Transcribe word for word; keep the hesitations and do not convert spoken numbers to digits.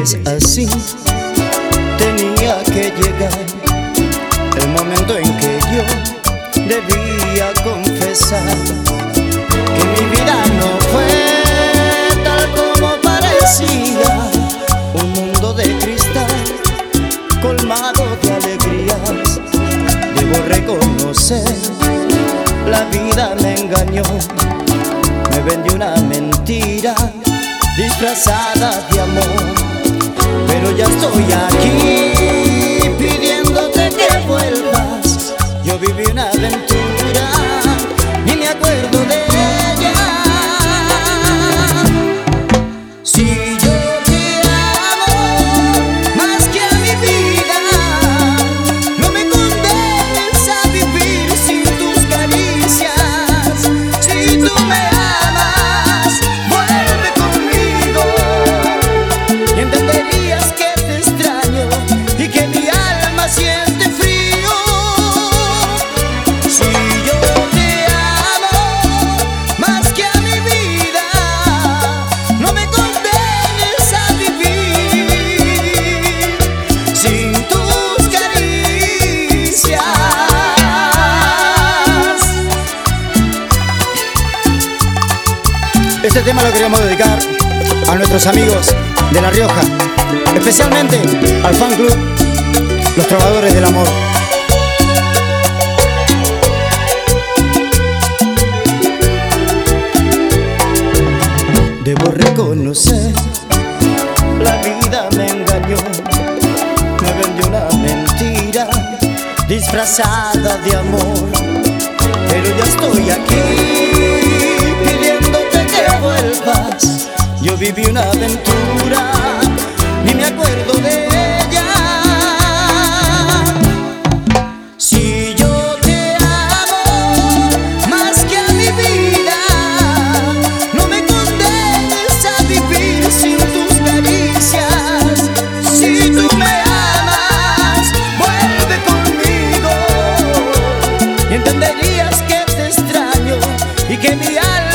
es así, tenía que llegar el momento en que yo debía confesar que mi vida no fue tal como parecía. Un mundo de cristal colmado de alegrías. Debo reconocer, la vida me engañó, me vendió una mentira disfrazada de amor. Pero ya estoy aquí pidiéndote que vuelvas. Yo viví una aventura y me acuerdo de ella. Si yo te amo más que a mi vida, no me condenes a vivir sin tus caricias. Si tú me amas, vuelve conmigo y entenderías que te extraño y que mi alma siente frío. Si yo te amo más que a mi vida, no me condenes a vivir sin tus caricias. Este tema lo queríamos dedicar a nuestros amigos de La Rioja, especialmente al fan club Los Trovadores del Amor. Debo reconocer, la vida me engañó, me vendió una mentira disfrazada de amor. Pero ya estoy aquí pidiéndote que vuelvas. Yo viví una aventura y me acuerdo de ella. Si yo te amo más que a mi vida, no me condenes a vivir sin tus caricias. Si tú me amas, vuelve conmigo y entenderías que te extraño y que mi alma